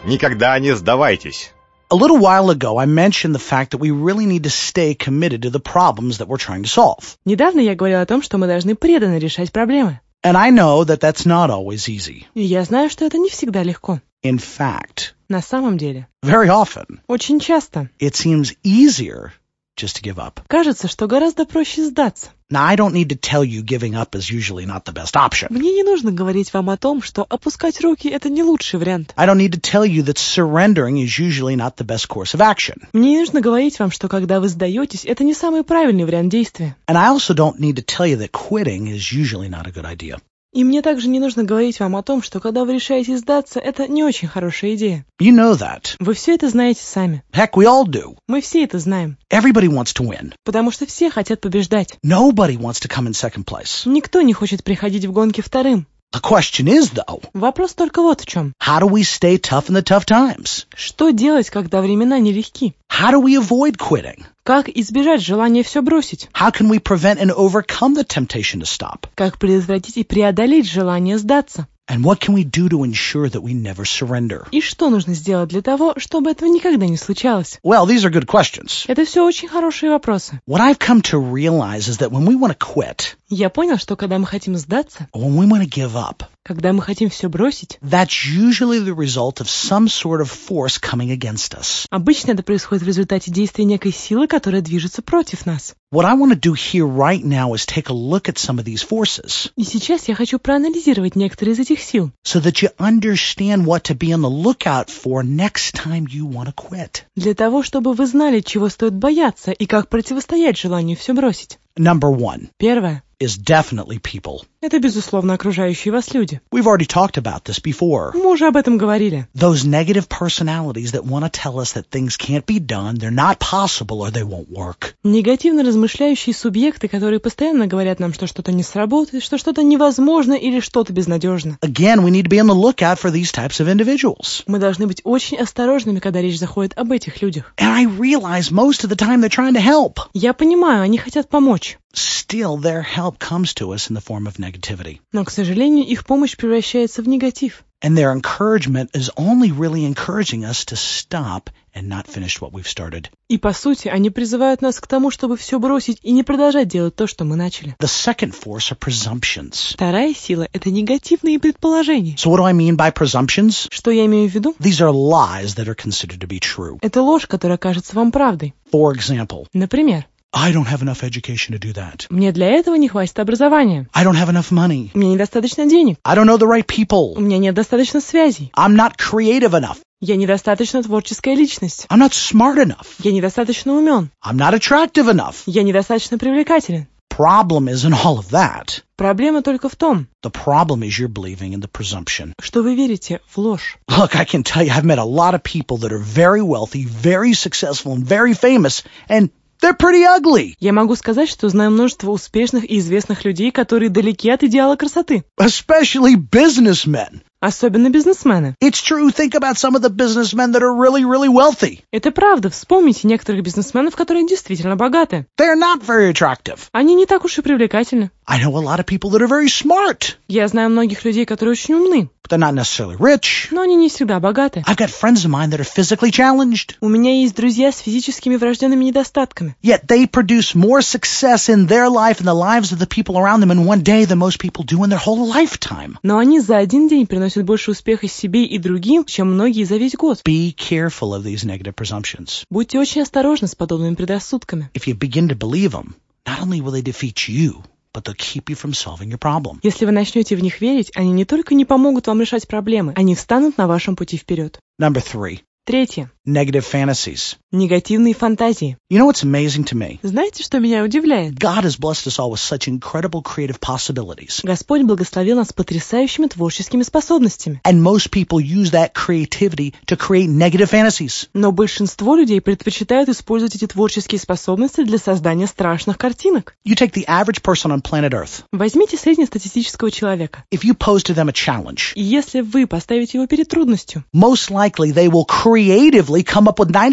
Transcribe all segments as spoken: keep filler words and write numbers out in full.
Никогда не сдавайтесь. A little while ago, I mentioned the fact that we really need to stay committed to the problems that we're trying to solve. Недавно я говорила о том, что мы должны преданно решать проблемы. And I know that that's not always easy. И я знаю, что это не всегда легко. In fact, На самом деле, very often, очень часто it seems easier just to give up. кажется, что гораздо проще сдаться. Now, I don't need to tell you giving up is usually not the best option. Мне не нужно говорить вам о том, что опускать руки — это не лучший вариант. I don't need to tell you that surrendering is usually not the best course of action. Мне не нужно говорить вам, что когда вы сдаетесь, это не самый правильный вариант действия. And I also don't need to tell you that quitting is usually not a good idea. И мне также не нужно говорить вам о том, что когда вы решаете сдаться, это не очень хорошая идея. You know that. Вы все это знаете сами. Heck, we all do. Мы все это знаем. Everybody wants to win. Потому что все хотят побеждать. Nobody wants to come in second place. Никто не хочет приходить в гонки вторым. The question is, though, Вопрос только вот в чем. how do we stay tough in the tough times? Что делать, когда времена нелегки? How do we avoid quitting? Как избежать желания все бросить? How can we prevent and overcome the temptation to stop? Как предотвратить и преодолеть желание сдаться? And what can we do to ensure that we never surrender? И что нужно сделать для того, чтобы этого никогда не случалось? Well, these are good questions. Это все очень хорошие вопросы. What I've come to realize is that when we want to quit, Я понял, что когда мы хотим сдаться, or when we want to give up, когда мы хотим все бросить, that's usually the result of some sort of force coming against us. обычно это происходит в результате действия некой силы, которая движется против нас. What I want to do here right now is take a look at some of these forces И сейчас я хочу проанализировать некоторые из этих сил, so that you understand what to be on the lookout for next time you want to quit. для того, чтобы вы знали, чего стоит бояться и как противостоять желанию все бросить. Number one Первое is definitely people. — это, безусловно, окружающие вас люди. We've already talked about this before. Мы уже об этом говорили. Those negative personalities that want to tell us that things can't be done, they're not possible, or they won't work. Негативно размышляющие субъекты, которые постоянно говорят нам, что что-то не сработает, что что-то невозможно или что-то безнадежно. Again, we need to be on the lookout for these types of individuals. Мы должны быть очень осторожными, когда речь заходит об этих людях. And I realize most of the time they're trying to help. Я понимаю, они хотят помочь. Still, their help comes to us in the form of negativity. Но, к сожалению, их помощь превращается в негатив. And their encouragement is only really encouraging us to stop and not finish what we've started. И, по сути, они призывают нас к тому, чтобы все бросить и не продолжать делать то, что мы начали. The second force are presumptions. Вторая сила — это негативные предположения. So what do I mean by presumptions? Что я имею в виду? These are lies that are considered to be true. Это ложь, которая кажется вам правдой. For example, Например, I don't have enough education to do that. мне для этого не хватит образования. I don't have enough money. У меня недостаточно денег. I don't know the right У people. меня нет достаточно связей. I'm not creative enough. Я недостаточно творческая личность. I'm not smart enough. Я недостаточно умен. I'm not attractive enough. Я недостаточно привлекателен. Problem isn't all of that. Проблема только в том, The problem is you're believing in the presumption. что вы верите в ложь. Look, I can tell you, I've met a lot of people that are very wealthy, very successful, and very famous, and they're pretty ugly. Я могу сказать, что знаю множество успешных и известных людей, которые далеки от идеала красоты. Especially businessmen. Особенно бизнесмены. It's true. Think about some of the businessmen that are really, really wealthy. Это правда. Вспомните некоторых бизнесменов, которые действительно богаты. They're not very attractive. Они не так уж и привлекательны. I know a lot of people that are very smart, Я знаю многих людей, которые очень умны, but they're not necessarily rich. но они не всегда богаты. I've got friends of mine that are physically challenged, У меня есть друзья с физическими врожденными недостатками. yet they produce more success in their life and the lives of the people around them in one day than most people do in their whole lifetime. Но они за один день приносят больше успеха себе и другим, чем многие за весь год. Be careful of these negative presumptions. Будьте очень осторожны с подобными предрассудками. If you begin to believe them, not only will they defeat you, but they'll keep you from solving your problem. Если вы начнете в них верить, они не только не помогут вам решать проблемы, они встанут на вашем пути вперед. Number three, Третье. negative fantasies. Негативные фантазии. You know what's amazing to me? Знаете, что меня удивляет? God has blessed us all with such incredible creative possibilities. Господь благословил нас потрясающими творческими способностями. And most people use that creativity to create negative fantasies. Но большинство людей предпочитают использовать эти творческие способности для создания страшных картинок. You take the average person on planet Earth. Возьмите среднестатистического человека. If you pose to them a challenge, И если вы поставите его перед трудностью, most likely they will creatively come up with ninety-seven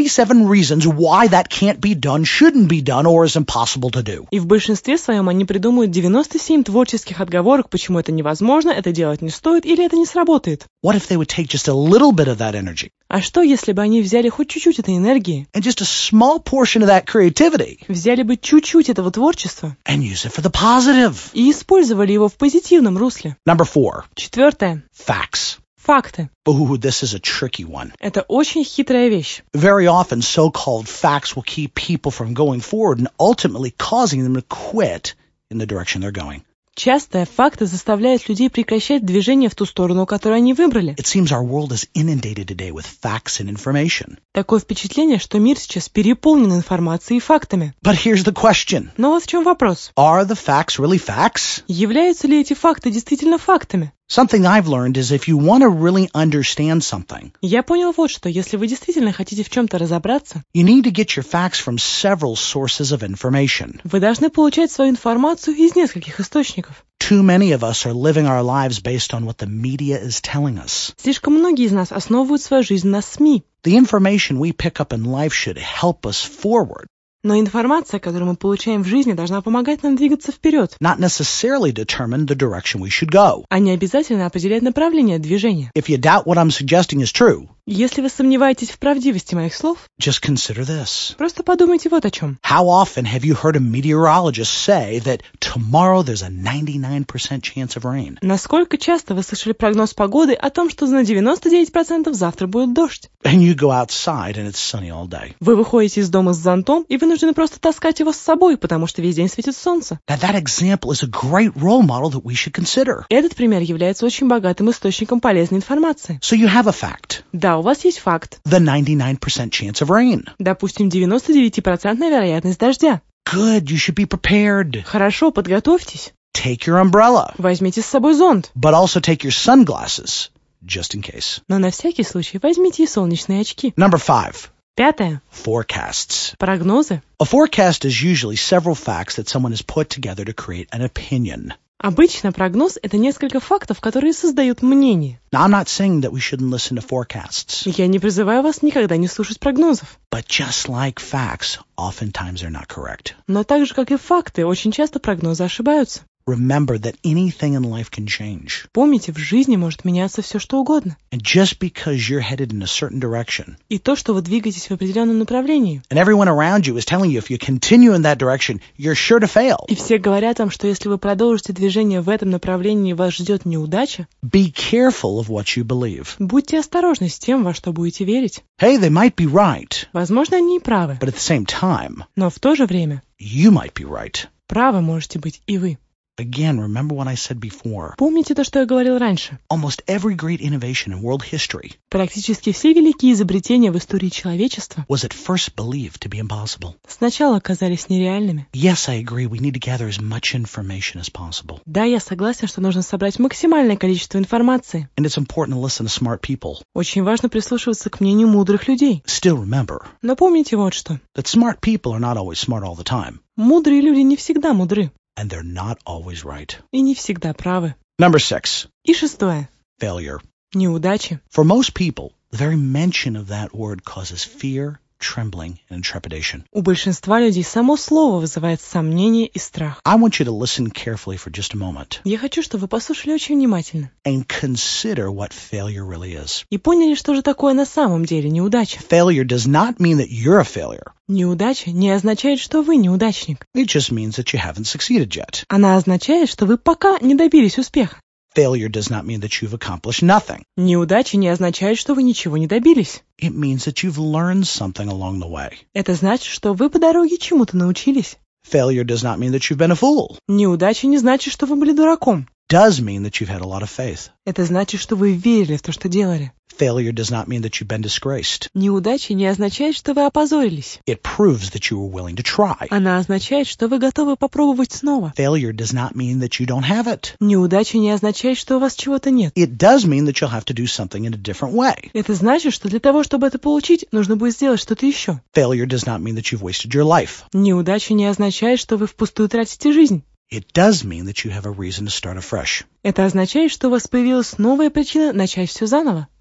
million reasons why that can't be done, shouldn't be done, or is impossible to do. И в большинстве своем они придумают девяносто семь творческих отговорок, почему это невозможно, это делать не стоит или это не сработает. What if they would take just a little bit of that energy? А что, если бы они взяли хоть чуть-чуть этой энергии, And just a small portion of that creativity взяли бы чуть-чуть этого творчества and use it for the positive? и использовали его в позитивном русле? Number four, Четвертое. facts. Факты. Ooh, this is a tricky one. Это очень хитрая вещь. Very often, so-called facts will keep people from going forward and ultimately causing them to quit in the direction they're going. Часто факты заставляют людей прекращать движение в ту сторону, которую они выбрали. It seems our world is inundated today with facts and information. Такое впечатление, что мир сейчас переполнен информацией и фактами. But here's the question. Но вот в чем вопрос. Are the facts really facts? Являются ли эти факты действительно фактами? Something I've learned is if you want to really understand something, Я понял вот что. Если вы действительно хотите в чем-то разобраться, you need to get your facts from several sources of information. вы должны получать свою информацию из нескольких источников. Too many of us are living our lives based on what the media is telling us. Слишком многие из нас основывают свою жизнь на СМИ. The information we pick up in life should help us forward, Но информация, которую мы получаем в жизни, должна помогать нам двигаться вперед, not necessarily determine the direction we should go. а не обязательно определять направление движения. If you doubt what I'm suggesting is true, Если вы сомневаетесь в правдивости моих слов, just consider this. просто подумайте вот о чем. How often have you heard a meteorologist say that tomorrow there's a ninety-nine percent chance of rain? Насколько часто вы слышали прогноз погоды о том, что на девяносто девять процентов завтра будет дождь? And you go outside and it's sunny all day. Вы выходите из дома с зонтом и вынуждены просто таскать его с собой, потому что весь день светит солнце. Now that example is a great role model that we should consider. Этот пример является очень богатым источником полезной информации. So you have a fact, Да, у вас есть факт. the ninety-nine percent chance of rain. Допустим, девяносто девять процентов вероятность дождя. Good, you should be prepared. Хорошо, подготовьтесь. Take your umbrella, Возьмите с собой зонт. but also take your sunglasses, just in case. Но на всякий случай возьмите и солнечные очки. Number five, Пятое. forecasts. Прогнозы. A forecast is usually several facts that someone has put together to create an opinion. Обычно прогноз — это несколько фактов, которые создают мнение. Now, I'm not saying that we shouldn't listen to forecasts, Я не призываю вас никогда не слушать прогнозов. but just like facts, oftentimes they're not correct. Но так же, как и факты, очень часто прогнозы ошибаются. Remember that anything in life can change. Помните, в жизни может меняться все, что угодно. And just because you're headed in a certain direction, И то, что вы двигаетесь в определенном направлении. and everyone around you is telling you if you continue in that direction, you're sure to fail. И все говорят вам, что если вы продолжите движение в этом направлении, вас ждет неудача. Be careful of what you believe. Будьте осторожны с тем, во что будете верить. Hey, they might be right, Возможно, они и правы. but at the same time, Но в то же время you might be right. правы можете быть и вы. Again, remember what I said before. Помните то, что я говорил раньше? Almost every great innovation in world history Практически все великие изобретения в истории человечества was at first believed to be impossible. сначала оказались нереальными. Yes, I agree, we need to gather as much information as possible. Да, я согласен, что нужно собрать максимальное количество информации. And it's important to listen to smart people. Очень важно прислушиваться к мнению мудрых людей. Still remember Но помните вот что. that smart people are not always smart all the time, Мудрые люди не всегда мудры. and they're not always right. И не всегда правы. Number six, И шестое. failure. Неудачи. For most people, the very mention of that word causes fear, trembling, and trepidation. У большинства людей само слово вызывает сомнение и страх. I want you to listen carefully for just a moment Я хочу, чтобы вы послушали очень внимательно and consider what failure really is. и поняли, что же такое на самом деле неудача. Failure does not mean that you're a failure. Неудача не означает, что вы неудачник. It just means that you haven't succeeded yet. Она означает, что вы пока не добились успеха. Failure does not mean that you've accomplished nothing. Неудача не означает, что вы ничего не добились. It means that you've learned something along the way. Это значит, что вы по дороге чему-то научились. Failure does not mean that you've been a fool. Неудача не значит, что вы были дураком. Does mean that you've had a lot of faith. Это значит, что вы верили в то, что делали. Failure does not mean that you've been disgraced. Неудача не означает, что вы опозорились. It proves that you were willing to try. Она означает, что вы готовы попробовать снова. Failure does not mean that you don't have it. Неудача не означает, что у вас чего-то нет. It does mean that you'll have to do something in a different way. Это значит, что для того, чтобы это получить, нужно будет сделать что-то еще. Failure does not mean that you've wasted your life. Неудача не означает, что вы впустую тратите жизнь. It does mean that you have a reason to start afresh. Это означает, что у вас появилась новая причина начать все заново.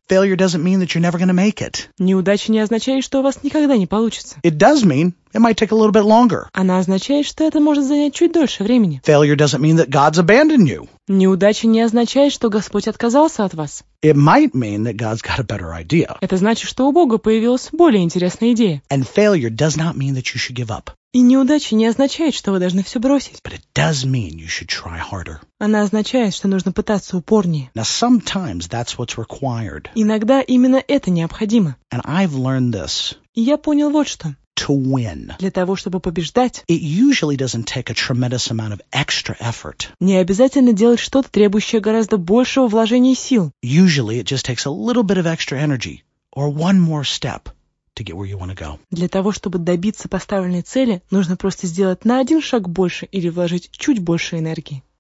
Failure doesn't mean that you're never going to make it. Неудача не означает, что у вас никогда не получится. It does mean it might take a little bit longer. Она означает, что это может занять чуть дольше времени. Failure doesn't mean that God's abandoned you. Неудача не означает, что Господь отказался от вас. It might mean that God's got a better idea. Это значит, что у Бога появилась более интересная идея. And failure does not mean that you should give up. И неудача не означает, что вы должны все бросить. But it does mean you should try harder. Она означает, что нужно пытаться упорнее. Now, sometimes that's what's required. Иногда именно это необходимо. And I've learned this. И я понял вот что. To win. Для того, чтобы побеждать, It usually doesn't take a tremendous amount of extra effort. не обязательно делать что-то, требующее гораздо большего вложения сил. Usually it just takes a little bit of extra energy or one more step to get where you want to go. Для того, чтобы добиться поставленной цели, нужно просто сделать на один шаг больше или вложить чуть больше энергии.